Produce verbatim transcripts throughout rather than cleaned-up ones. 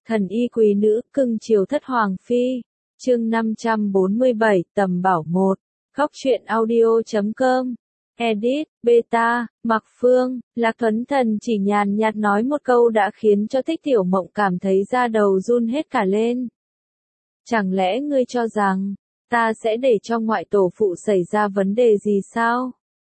Thần y quý nữ, cưng chiều thất hoàng phi. Chương năm trăm bốn mươi bảy, tầm bảo một. Góc truyện audio chấm com. Edit, Beta, Mạc Phương, Lạc Thuấn Thần chỉ nhàn nhạt nói một câu đã khiến cho Thích Tiểu Mộng cảm thấy da đầu run hết cả lên. Chẳng lẽ ngươi cho rằng, ta sẽ để cho ngoại tổ phụ xảy ra vấn đề gì sao?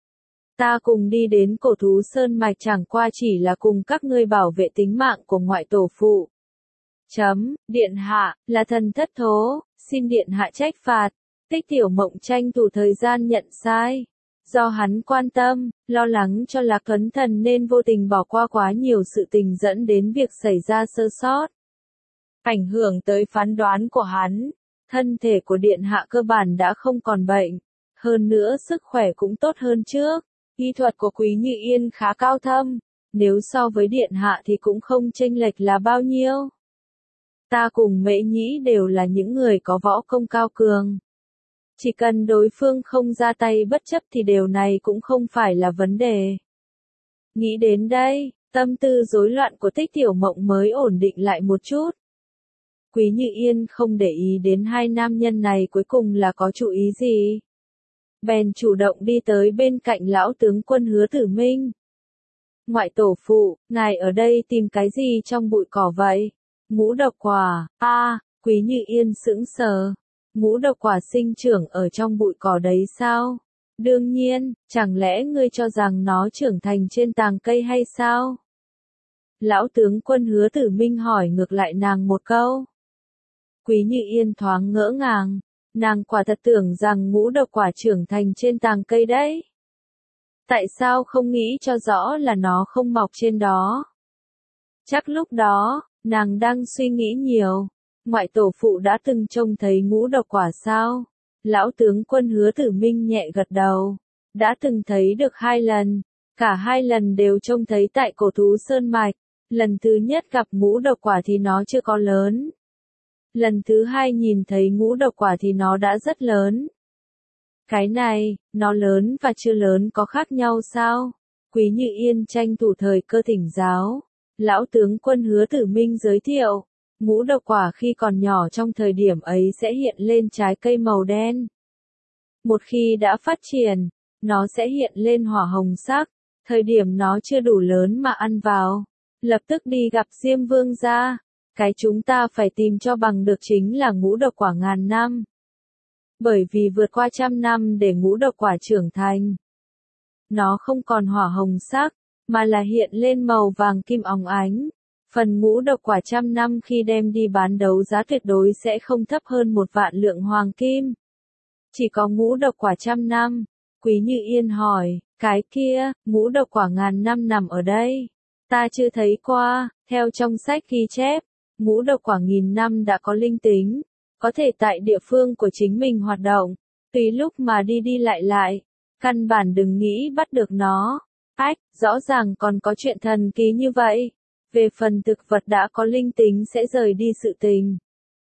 Ta cùng đi đến Cổ Thú Sơn Mạch chẳng qua chỉ là cùng các ngươi bảo vệ tính mạng của ngoại tổ phụ. Chấm, điện hạ, là thần thất thố, xin điện hạ trách phạt. Thích Tiểu Mộng tranh thủ thời gian nhận sai. Do hắn quan tâm, lo lắng cho Lạc Thuấn Thần nên vô tình bỏ qua quá nhiều sự tình dẫn đến việc xảy ra sơ sót. Ảnh hưởng tới phán đoán của hắn, thân thể của điện hạ cơ bản đã không còn bệnh. Hơn nữa sức khỏe cũng tốt hơn trước. Y thuật của Quý Như Yên khá cao thâm, nếu so với điện hạ thì cũng không chênh lệch là bao nhiêu. Ta cùng Mễ Nhĩ đều là những người có võ công cao cường. Chỉ cần đối phương không ra tay bất chấp thì điều này cũng không phải là vấn đề. Nghĩ đến đây, tâm tư rối loạn của Thích Tiểu Mộng mới ổn định lại một chút. Quý Như Yên không để ý đến hai nam nhân này cuối cùng là có chủ ý gì. Bèn chủ động đi tới bên cạnh lão tướng quân Hứa Tử Minh. Ngoại tổ phụ, ngài ở đây tìm cái gì trong bụi cỏ vậy? Ngũ độc quả, a, à, Quý Như Yên sững sờ. Ngũ độc quả sinh trưởng ở trong bụi cỏ đấy sao? Đương nhiên, chẳng lẽ ngươi cho rằng nó trưởng thành trên tàng cây hay sao? Lão tướng quân Hứa Tử Minh hỏi ngược lại nàng một câu. Quý Như Yên thoáng ngỡ ngàng, nàng quả thật tưởng rằng ngũ độc quả trưởng thành trên tàng cây đấy. Tại sao không nghĩ cho rõ là nó không mọc trên đó? Chắc lúc đó, nàng đang suy nghĩ nhiều. Ngoại tổ phụ đã từng trông thấy ngũ độc quả sao? Lão tướng quân Hứa Tử Minh nhẹ gật đầu. Đã từng thấy được hai lần. Cả hai lần đều trông thấy tại Cổ Thú Sơn Mạch. Lần thứ nhất gặp ngũ độc quả thì nó chưa có lớn. Lần thứ hai nhìn thấy ngũ độc quả thì nó đã rất lớn. Cái này, nó lớn và chưa lớn có khác nhau sao? Quý Như Yên tranh thủ thời cơ thỉnh giáo. Lão tướng quân Hứa Tử Minh giới thiệu. Ngũ độc quả khi còn nhỏ trong thời điểm ấy sẽ hiện lên trái cây màu đen. Một khi đã phát triển, nó sẽ hiện lên hỏa hồng sắc. Thời điểm nó chưa đủ lớn mà ăn vào, lập tức đi gặp Diêm Vương gia. Cái chúng ta phải tìm cho bằng được chính là ngũ độc quả ngàn năm. Bởi vì vượt qua trăm năm để ngũ độc quả trưởng thành. Nó không còn hỏa hồng sắc, mà là hiện lên màu vàng kim óng ánh. Phần ngũ độc quả trăm năm khi đem đi bán đấu giá tuyệt đối sẽ không thấp hơn một vạn lượng hoàng kim. Chỉ có ngũ độc quả trăm năm. Quý Như Yên hỏi, cái kia, ngũ độc quả ngàn năm nằm ở đây. Ta chưa thấy qua, theo trong sách ghi chép, ngũ độc quả nghìn năm đã có linh tính, có thể tại địa phương của chính mình hoạt động, tùy lúc mà đi đi lại lại, căn bản đừng nghĩ bắt được nó. Ách, rõ ràng còn có chuyện thần kỳ như vậy. Về phần thực vật đã có linh tính sẽ rời đi sự tình.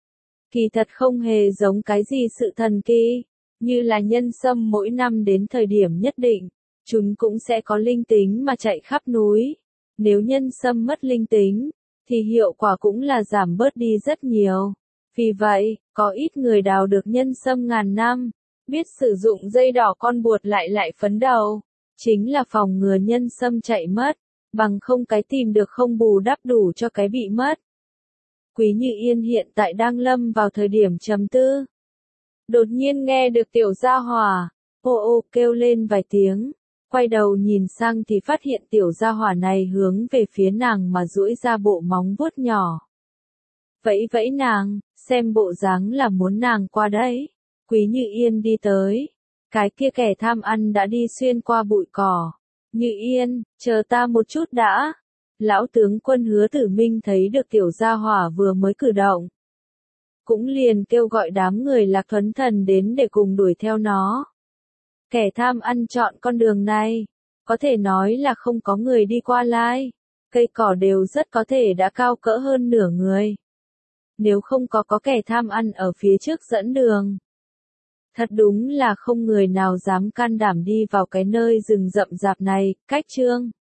Kỳ thật không hề giống cái gì sự thần kỳ, như là nhân sâm mỗi năm đến thời điểm nhất định, chúng cũng sẽ có linh tính mà chạy khắp núi. Nếu nhân sâm mất linh tính, thì hiệu quả cũng là giảm bớt đi rất nhiều. Vì vậy, có ít người đào được nhân sâm ngàn năm, biết sử dụng dây đỏ con buột lại lại phấn đầu, chính là phòng ngừa nhân sâm chạy mất. Bằng không cái tìm được không bù đắp đủ cho cái bị mất. Quý Như Yên hiện tại đang lâm vào thời điểm trầm tư. Đột nhiên nghe được Tiểu Gia Hỏa, ô ô kêu lên vài tiếng. Quay đầu nhìn sang thì phát hiện Tiểu Gia Hỏa này hướng về phía nàng mà duỗi ra bộ móng vuốt nhỏ. Vẫy vẫy nàng, xem bộ dáng là muốn nàng qua đấy. Quý Như Yên đi tới. Cái kia kẻ tham ăn đã đi xuyên qua bụi cỏ. Như Yên, chờ ta một chút đã. Lão tướng quân Hứa Tử Minh thấy được Tiểu Gia Hỏa vừa mới cử động. Cũng liền kêu gọi đám người Lạc Thuấn Thần đến để cùng đuổi theo nó. Kẻ tham ăn chọn con đường này. Có thể nói là không có người đi qua lại. Cây cỏ đều rất có thể đã cao cỡ hơn nửa người. Nếu không có có kẻ tham ăn ở phía trước dẫn đường. Thật đúng là không người nào dám can đảm đi vào cái nơi rừng rậm rạp này. Cách chương